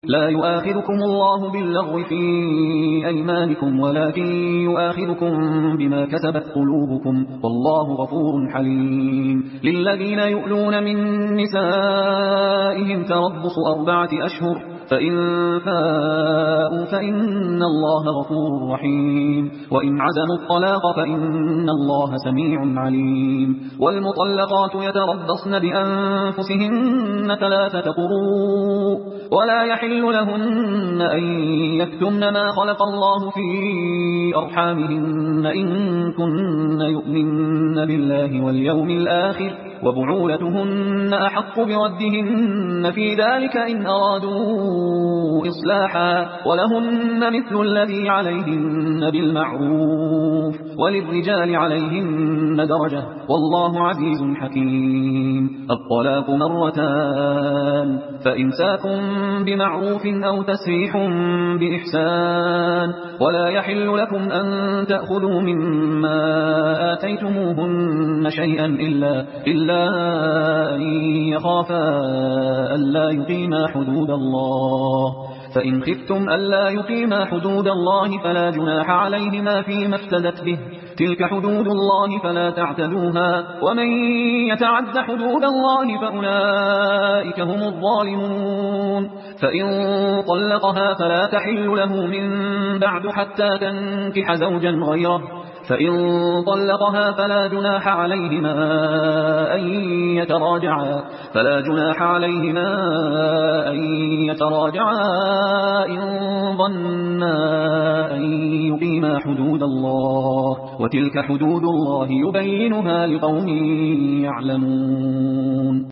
لا يؤاخذكم الله باللغو في أيمانكم ولكن يؤاخذكم بما كسبت قلوبكم والله غفور حليم. للذين يؤلون من نسائهم تربص 4 أشهر فإن فاءوا فإن الله غفور رحيم. وإن عزموا الطلاق فإن الله سميع عليم. والمطلقات يتربصن بأنفسهن 3 قروء ولا يحل لهن أن يكتمن ما خلق الله في أرحامهن إن كن يؤمن بالله واليوم الآخر وبعولتهن أحق بردهن في ذلك إن أرادوا إصلاحا ولهن مثل الذي عليهن بالمعروف وللرجال عليهن درجة والله عزيز حكيم. الطلاق 2 مرتان فإمساك بمعروف أو تسريح بإحسان ولا يحل لكم أن تأخذوا مما آتيتموهن شيئا إلا أن يخافا ألا يقيما حدود الله فإن خفتم ألا يقيما حدود الله فلا جناح عليهما فيما افتدت به تلك حدود الله فلا تعتدوها ومن يتعد حدود الله فأولئك هم الظالمون. فإن طلقها فلا تحل له من بعد حتى تنكح زوجا غيره فإن طلقها فلا جناح عليهما أن يتراجعا إن ظنا أن يقيما حدود الله وتلك حدود الله يبينها لقوم يعلمون.